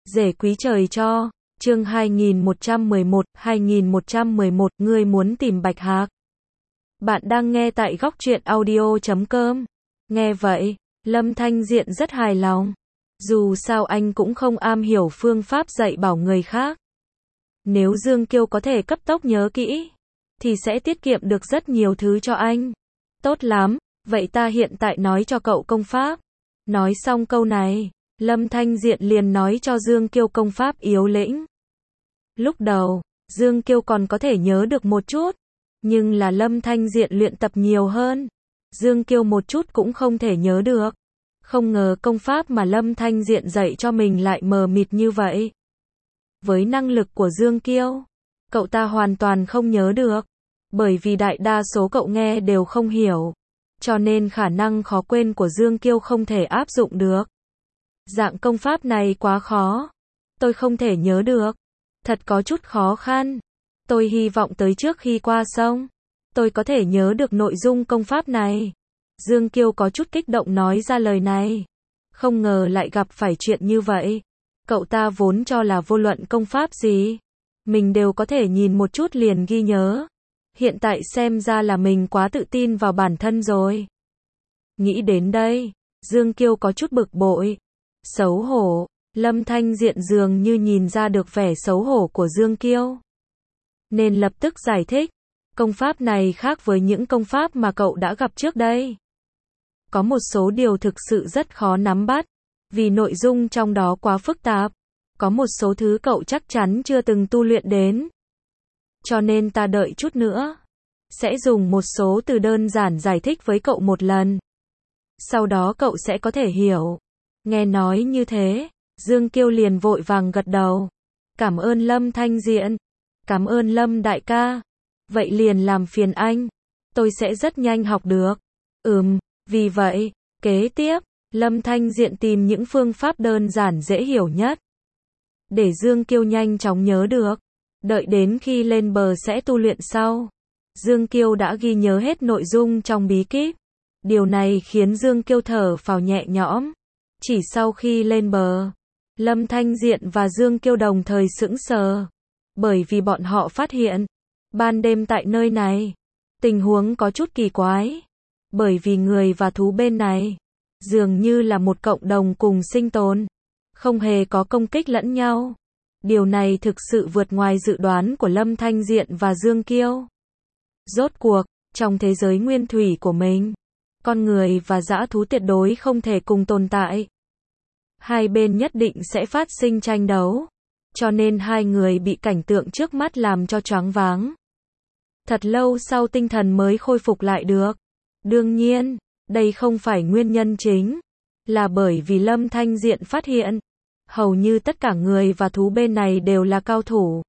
Rể quý trời cho, chương 2111, ngươi muốn tìm Bạch Hạc. Bạn đang nghe tại góc truyện audio.com. Nghe vậy, Lâm Thanh Diện rất hài lòng. Dù sao anh cũng không am hiểu phương pháp dạy bảo người khác. Nếu Dương Kiêu có thể cấp tốc nhớ kỹ, thì sẽ tiết kiệm được rất nhiều thứ cho anh. Tốt lắm, vậy ta hiện tại nói cho cậu công pháp. Nói xong câu này, Lâm Thanh Diện liền nói cho Dương Kiêu công pháp yếu lĩnh. Lúc đầu, Dương Kiêu còn có thể nhớ được một chút, nhưng là Lâm Thanh Diện luyện tập nhiều hơn, Dương Kiêu một chút cũng không thể nhớ được. Không ngờ công pháp mà Lâm Thanh Diện dạy cho mình lại mờ mịt như vậy. Với năng lực của Dương Kiêu, cậu ta hoàn toàn không nhớ được, bởi vì đại đa số cậu nghe đều không hiểu, cho nên khả năng khó quên của Dương Kiêu không thể áp dụng được. Dạng công pháp này quá khó, tôi không thể nhớ được, thật có chút khó khăn. Tôi hy vọng tới trước khi qua sông, tôi có thể nhớ được nội dung công pháp này. Dương Kiêu có chút kích động nói ra lời này. Không ngờ lại gặp phải chuyện như vậy. Cậu ta vốn cho là vô luận công pháp gì, mình đều có thể nhìn một chút liền ghi nhớ. Hiện tại xem ra là mình quá tự tin vào bản thân rồi. Nghĩ đến đây, Dương Kiêu có chút bực bội, xấu hổ. Lâm Thanh Diện dường như nhìn ra được vẻ xấu hổ của Dương Kiêu, nên lập tức giải thích. Công pháp này khác với những công pháp mà cậu đã gặp trước đây. Có một số điều thực sự rất khó nắm bắt, vì nội dung trong đó quá phức tạp. Có một số thứ cậu chắc chắn chưa từng tu luyện đến. Cho nên ta đợi chút nữa, sẽ dùng một số từ đơn giản giải thích với cậu một lần. Sau đó cậu sẽ có thể hiểu. Nghe nói như thế, Dương Kiêu liền vội vàng gật đầu. Cảm ơn Lâm Thanh Diện. Cảm ơn Lâm đại ca. Vậy liền làm phiền anh. Tôi sẽ rất nhanh học được. Vì vậy, kế tiếp, Lâm Thanh Diện tìm những phương pháp đơn giản dễ hiểu nhất, để Dương Kiêu nhanh chóng nhớ được. Đợi đến khi lên bờ sẽ tu luyện sau. Dương Kiêu đã ghi nhớ hết nội dung trong bí kíp. Điều này khiến Dương Kiêu thở phào nhẹ nhõm. Chỉ sau khi lên bờ, Lâm Thanh Diện và Dương Kiêu đồng thời sững sờ. Bởi vì bọn họ phát hiện, ban đêm tại nơi này, tình huống có chút kỳ quái. Bởi vì người và thú bên này, dường như là một cộng đồng cùng sinh tồn, không hề có công kích lẫn nhau. Điều này thực sự vượt ngoài dự đoán của Lâm Thanh Diện và Dương Kiêu. Rốt cuộc, trong thế giới nguyên thủy của mình, con người và dã thú tuyệt đối không thể cùng tồn tại. Hai bên nhất định sẽ phát sinh tranh đấu. Cho nên hai người bị cảnh tượng trước mắt làm cho choáng váng. Thật lâu sau tinh thần mới khôi phục lại được. Đương nhiên, đây không phải nguyên nhân chính, là bởi vì Lâm Thanh Diện phát hiện, hầu như tất cả người và thú bên này đều là cao thủ.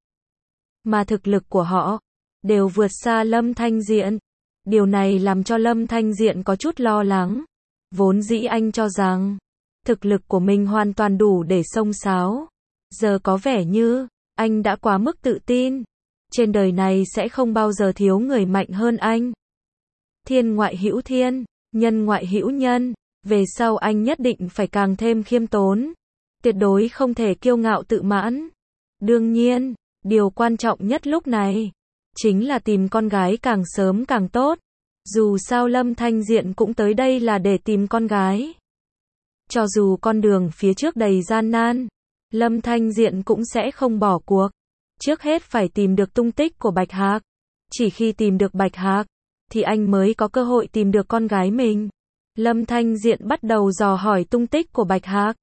Mà thực lực của họ, đều vượt xa Lâm Thanh Diện. Điều này làm cho Lâm Thanh Diện có chút lo lắng. Vốn dĩ anh cho rằng, thực lực của mình hoàn toàn đủ để xông xáo. Giờ có vẻ như, anh đã quá mức tự tin. Trên đời này sẽ không bao giờ thiếu người mạnh hơn anh. Thiên ngoại hữu thiên, nhân ngoại hữu nhân. Về sau anh nhất định phải càng thêm khiêm tốn. Tuyệt đối không thể kiêu ngạo tự mãn. Đương nhiên, điều quan trọng nhất lúc này, chính là tìm con gái càng sớm càng tốt. Dù sao Lâm Thanh Diện cũng tới đây là để tìm con gái. Cho dù con đường phía trước đầy gian nan, Lâm Thanh Diện cũng sẽ không bỏ cuộc. Trước hết phải tìm được tung tích của Bạch Hạc. Chỉ khi tìm được Bạch Hạc, thì anh mới có cơ hội tìm được con gái mình. Lâm Thanh Diện bắt đầu dò hỏi tung tích của Bạch Hạc.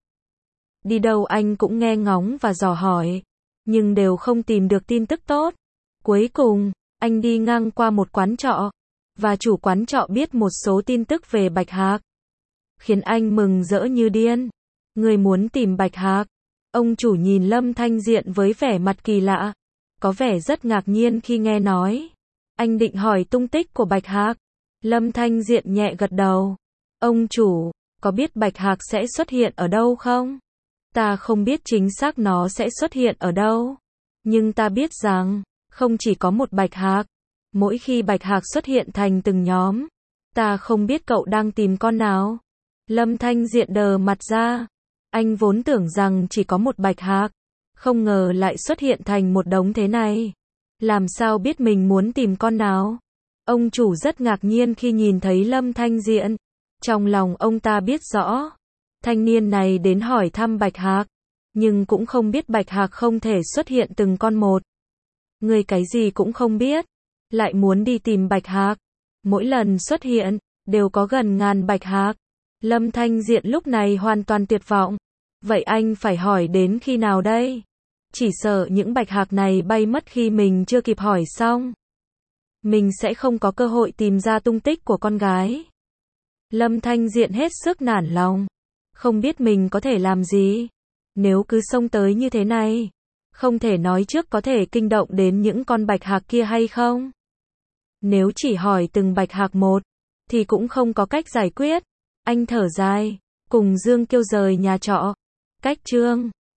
Đi đâu anh cũng nghe ngóng và dò hỏi, nhưng đều không tìm được tin tức tốt. Cuối cùng, anh đi ngang qua một quán trọ, và chủ quán trọ biết một số tin tức về Bạch Hạc, khiến anh mừng rỡ như điên. Người muốn tìm Bạch Hạc? Ông chủ nhìn Lâm Thanh Diện với vẻ mặt kỳ lạ, có vẻ rất ngạc nhiên khi nghe nói. Anh định hỏi tung tích của Bạch Hạc. Lâm Thanh Diện nhẹ gật đầu. Ông chủ, có biết Bạch Hạc sẽ xuất hiện ở đâu không? Ta không biết chính xác nó sẽ xuất hiện ở đâu. Nhưng ta biết rằng, không chỉ có một Bạch Hạc. Mỗi khi Bạch Hạc xuất hiện thành từng nhóm, ta không biết cậu đang tìm con nào. Lâm Thanh Diện đờ mặt ra. Anh vốn tưởng rằng chỉ có một bạch hạc, không ngờ lại xuất hiện thành một đống thế này. Làm sao biết mình muốn tìm con nào? Ông chủ rất ngạc nhiên khi nhìn thấy Lâm Thanh Diện. Trong lòng ông ta biết rõ, thanh niên này đến hỏi thăm bạch hạc, nhưng cũng không biết bạch hạc không thể xuất hiện từng con một. Người cái gì cũng không biết, lại muốn đi tìm bạch hạc. Mỗi lần xuất hiện, đều có gần ngàn bạch hạc. Lâm Thanh Diện lúc này hoàn toàn tuyệt vọng. Vậy anh phải hỏi đến khi nào đây? Chỉ sợ những bạch hạc này bay mất khi mình chưa kịp hỏi xong. Mình sẽ không có cơ hội tìm ra tung tích của con gái. Lâm Thanh Diện hết sức nản lòng. Không biết mình có thể làm gì. Nếu cứ xông tới như thế này, không thể nói trước có thể kinh động đến những con bạch hạc kia hay không. Nếu chỉ hỏi từng bạch hạc một, thì cũng không có cách giải quyết. Anh thở dài, cùng Dương Kiêu rời nhà trọ. Cách Trương